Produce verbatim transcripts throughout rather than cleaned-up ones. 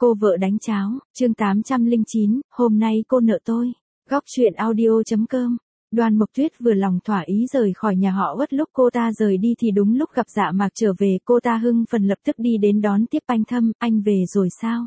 Cô vợ đánh cháo, chương tám trăm lẻ chín, hôm nay cô nợ tôi. Góc truyện audio.com. Đoan Mộc Tuyết vừa lòng thỏa ý rời khỏi nhà họ Uất. Lúc cô ta rời đi thì đúng lúc gặp Dạ Mạc trở về. Cô ta hưng phấn lập tức đi đến đón tiếp anh Thâm. Anh về rồi sao?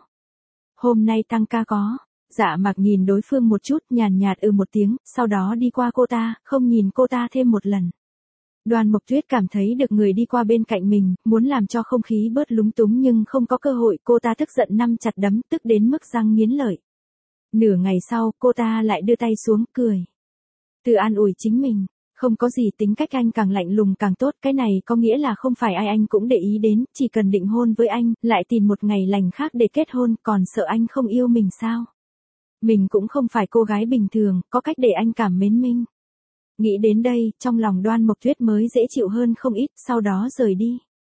Hôm nay tăng ca có. Dạ Mạc nhìn đối phương một chút, nhàn nhạt ừ một tiếng, sau đó đi qua cô ta, không nhìn cô ta thêm một lần. Đoan Mộc Tuyết cảm thấy được người đi qua bên cạnh mình, muốn làm cho không khí bớt lúng túng nhưng không có cơ hội. Cô ta tức giận nắm chặt đấm, tức đến mức răng nghiến lợi. Nửa ngày sau, cô ta lại đưa tay xuống, cười. Tự an ủi chính mình, không có gì, tính cách anh càng lạnh lùng càng tốt. Cái này có nghĩa là không phải ai anh cũng để ý đến, chỉ cần định hôn với anh, lại tìm một ngày lành khác để kết hôn, còn sợ anh không yêu mình sao? Mình cũng không phải cô gái bình thường, có cách để anh cảm mến mình. Nghĩ đến đây, trong lòng Đoan Mộc Tuyết mới dễ chịu hơn không ít, sau đó rời đi.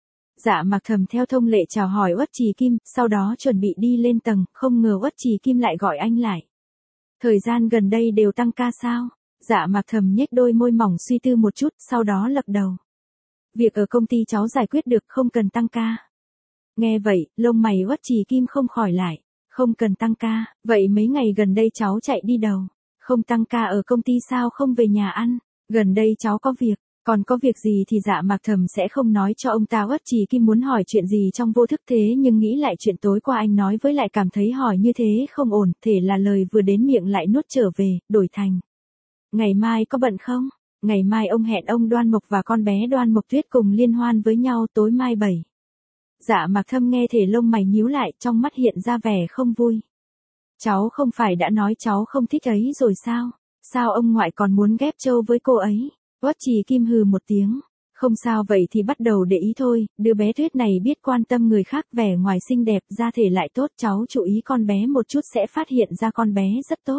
Dạ Mạc thầm theo thông lệ chào hỏi Uất Trì Kim, sau đó chuẩn bị đi lên tầng, không ngờ Uất Trì Kim lại gọi anh lại. Thời gian gần đây đều tăng ca sao? Dạ Mạc thầm nhếch đôi môi mỏng suy tư một chút, sau đó lắc đầu. Việc ở công ty cháu giải quyết được, không cần tăng ca. Nghe vậy, lông mày Uất Trì Kim không khỏi lại. Không cần tăng ca, vậy mấy ngày gần đây cháu chạy đi đâu? Không tăng ca ở công ty sao không về nhà ăn? Gần đây cháu có việc, còn có việc gì thì Dạ Mạc thầm sẽ không nói cho ông ta. Uất Trì Kim muốn hỏi chuyện gì trong vô thức thế nhưng nghĩ lại chuyện tối qua anh nói với lại cảm thấy hỏi như thế không ổn, thể là lời vừa đến miệng lại nuốt trở về, đổi thành. Ngày mai có bận không? Ngày mai ông hẹn ông Đoan Mộc và con bé Đoan Mộc Tuyết cùng liên hoan với nhau tối mai bảy. Dạ Mạc thâm nghe thể lông mày nhíu lại, trong mắt hiện ra vẻ không vui. Cháu không phải đã nói cháu không thích ấy rồi sao? Sao ông ngoại còn muốn ghép trâu với cô ấy? Uất Trì Kim hừ một tiếng. Không sao, vậy thì bắt đầu để ý thôi. Đứa bé Tuyết này biết quan tâm người khác, vẻ ngoài xinh đẹp, da thể lại tốt. Cháu chú ý con bé một chút sẽ phát hiện ra con bé rất tốt.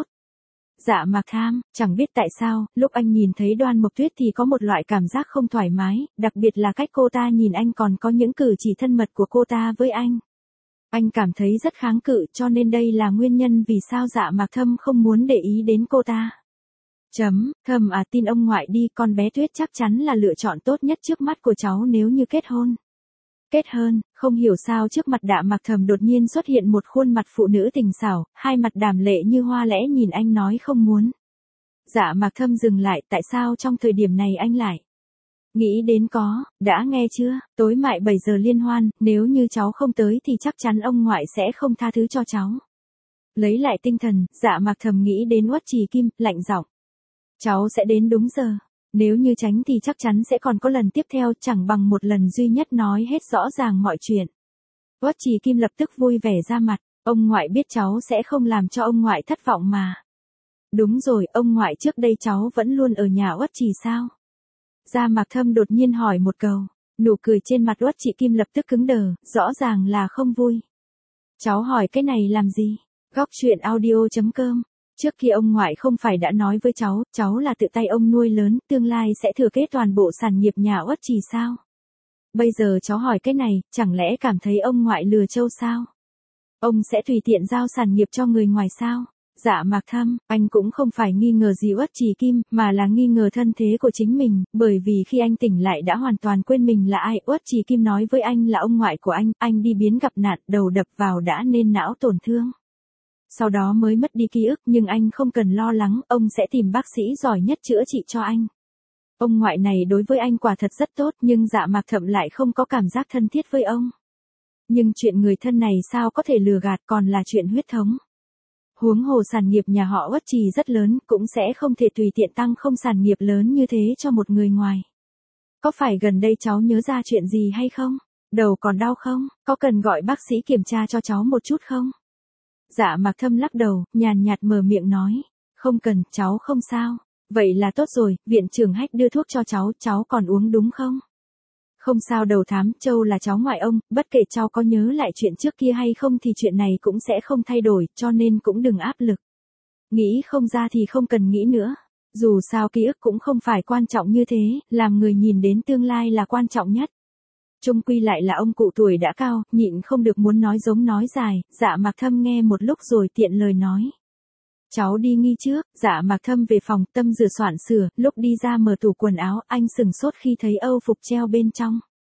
Dạ Mạc tham, chẳng biết tại sao, lúc anh nhìn thấy Đoan Mộc Tuyết thì có một loại cảm giác không thoải mái, đặc biệt là cách cô ta nhìn anh còn có những cử chỉ thân mật của cô ta với anh. Anh cảm thấy rất kháng cự, cho nên đây là nguyên nhân vì sao Dạ Mạc thâm không muốn để ý đến cô ta. Chấm, thầm à, tin ông ngoại đi, con bé Tuyết chắc chắn là lựa chọn tốt nhất trước mắt của cháu nếu như kết hôn. Kết hôn, không hiểu sao trước mặt Dạ Mạc thầm đột nhiên xuất hiện một khuôn mặt phụ nữ tình xảo, hai mặt đàm lệ như hoa lẽ nhìn anh nói không muốn. Dạ Mạc thâm dừng lại, tại sao trong thời điểm này anh lại nghĩ đến có, đã nghe chưa, tối mai bảy giờ liên hoan, nếu như cháu không tới thì chắc chắn ông ngoại sẽ không tha thứ cho cháu. Lấy lại tinh thần, Dạ Mạc thầm nghĩ đến Uất Trì Kim, lạnh giọng. Cháu sẽ đến đúng giờ. Nếu như tránh thì chắc chắn sẽ còn có lần tiếp theo, chẳng bằng một lần duy nhất nói hết rõ ràng mọi chuyện. Uất Trì Kim lập tức vui vẻ ra mặt, ông ngoại biết cháu sẽ không làm cho ông ngoại thất vọng mà. Đúng rồi, ông ngoại trước đây cháu vẫn luôn ở nhà Uất Trì sao? Dạ Mạc thâm đột nhiên hỏi một câu, nụ cười trên mặt Uất Trì Kim lập tức cứng đờ, rõ ràng là không vui. Cháu hỏi cái này làm gì? Góc truyện audio.com. Trước khi ông ngoại không phải đã nói với cháu, cháu là tự tay ông nuôi lớn, tương lai sẽ thừa kế toàn bộ sản nghiệp nhà Uất Trì sao? Bây giờ cháu hỏi cái này, chẳng lẽ cảm thấy ông ngoại lừa trâu sao? Ông sẽ tùy tiện giao sản nghiệp cho người ngoài sao? Dạ Mạc thâm, anh cũng không phải nghi ngờ gì Uất Trì Kim, mà là nghi ngờ thân thế của chính mình, bởi vì khi anh tỉnh lại đã hoàn toàn quên mình là ai. Uất Trì Kim nói với anh là ông ngoại của anh, anh đi biến gặp nạn, đầu đập vào đã nên não tổn thương. Sau đó mới mất đi ký ức, nhưng anh không cần lo lắng, ông sẽ tìm bác sĩ giỏi nhất chữa trị cho anh. Ông ngoại này đối với anh quả thật rất tốt, nhưng Dạ Mạc thậm lại không có cảm giác thân thiết với ông. Nhưng chuyện người thân này sao có thể lừa gạt, còn là chuyện huyết thống. Huống hồ sản nghiệp nhà họ Uất Trì rất lớn, cũng sẽ không thể tùy tiện tăng không sản nghiệp lớn như thế cho một người ngoài. Có phải gần đây cháu nhớ ra chuyện gì hay không? Đầu còn đau không? Có cần gọi bác sĩ kiểm tra cho cháu một chút không? Dạ Mạc thâm lắc đầu, nhàn nhạt mở miệng nói. Không cần, cháu không sao. Vậy là tốt rồi, viện trưởng Hách đưa thuốc cho cháu, cháu còn uống đúng không? Không sao, đầu thám, Châu là cháu ngoại ông, bất kể cháu có nhớ lại chuyện trước kia hay không thì chuyện này cũng sẽ không thay đổi, cho nên cũng đừng áp lực. Nghĩ không ra thì không cần nghĩ nữa. Dù sao ký ức cũng không phải quan trọng như thế, làm người nhìn đến tương lai là quan trọng nhất. Chung quy lại là ông cụ tuổi đã cao, nhịn không được muốn nói giống nói dài. Dạ Mạc thâm nghe một lúc rồi tiện lời nói. Cháu đi nghi trước. Dạ Mạc thâm về phòng, tâm rửa soạn sửa, lúc đi ra mở tủ quần áo, anh sừng sốt khi thấy âu phục treo bên trong.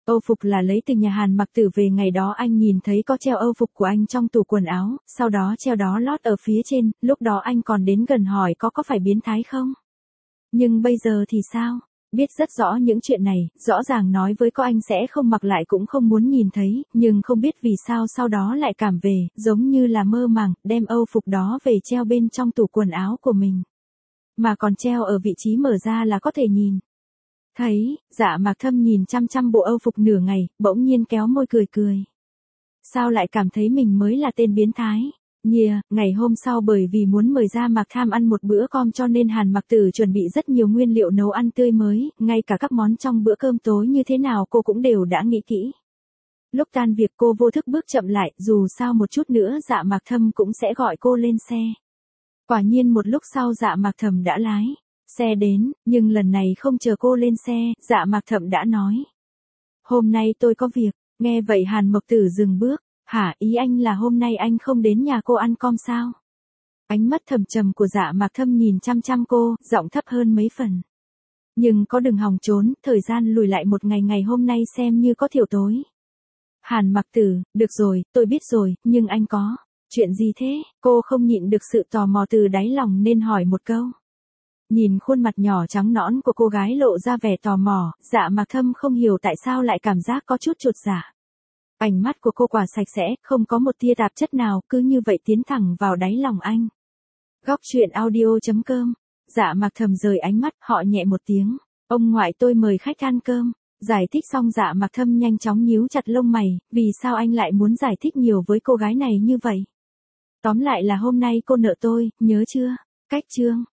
Âu phục là lấy từ nhà Hàn Mặc Tử về, ngày đó anh nhìn thấy có treo âu phục của anh trong tủ quần áo, sau đó treo đó lót ở phía trên, lúc đó anh còn đến gần hỏi có có phải biến thái không? Nhưng bây giờ thì sao? Biết rất rõ những chuyện này, rõ ràng nói với cô anh sẽ không mặc lại cũng không muốn nhìn thấy, nhưng không biết vì sao sau đó lại cảm về, giống như là mơ màng, đem âu phục đó về treo bên trong tủ quần áo của mình. Mà còn treo ở vị trí mở ra là có thể nhìn. Thấy, Dạ Mạc Thâm nhìn chăm chăm bộ âu phục nửa ngày, bỗng nhiên kéo môi cười cười. Sao lại cảm thấy mình mới là tên biến thái? Yeah, ngày hôm sau bởi vì muốn mời Gia Mạc Tham ăn một bữa cơm cho nên Hàn Mặc Tử chuẩn bị rất nhiều nguyên liệu nấu ăn tươi mới, ngay cả các món trong bữa cơm tối như thế nào cô cũng đều đã nghĩ kỹ. Lúc tan việc cô vô thức bước chậm lại, dù sao một chút nữa Dạ Mạc Thâm cũng sẽ gọi cô lên xe. Quả nhiên một lúc sau Dạ Mạc Thâm đã lái xe đến, nhưng lần này không chờ cô lên xe, Dạ Mạc Thâm đã nói. Hôm nay tôi có việc, nghe vậy Hàn Mộc Tử dừng bước. Hả, ý anh là hôm nay anh không đến nhà cô ăn cơm sao? Ánh mắt thầm trầm của Dạ Mạc Thâm nhìn chăm chăm cô, giọng thấp hơn mấy phần. Nhưng có đừng hòng trốn, thời gian lùi lại một ngày, ngày hôm nay xem như có thiểu tối. Hàn Mặc Tử, được rồi, tôi biết rồi, nhưng anh có chuyện gì thế? Cô không nhịn được sự tò mò từ đáy lòng nên hỏi một câu. Nhìn khuôn mặt nhỏ trắng nõn của cô gái lộ ra vẻ tò mò, Dạ Mạc Thâm không hiểu tại sao lại cảm giác có chút chột dạ. Ánh mắt của cô quả sạch sẽ, không có một tia tạp chất nào, cứ như vậy tiến thẳng vào đáy lòng anh. Góc truyện audio chấm com. Dạ Mạc Thâm rời ánh mắt, họ nhẹ một tiếng. Ông ngoại tôi mời khách ăn cơm. Giải thích xong Dạ Mạc Thâm nhanh chóng nhíu chặt lông mày, vì sao anh lại muốn giải thích nhiều với cô gái này như vậy? Tóm lại là hôm nay cô nợ tôi, nhớ chưa? Cách chương.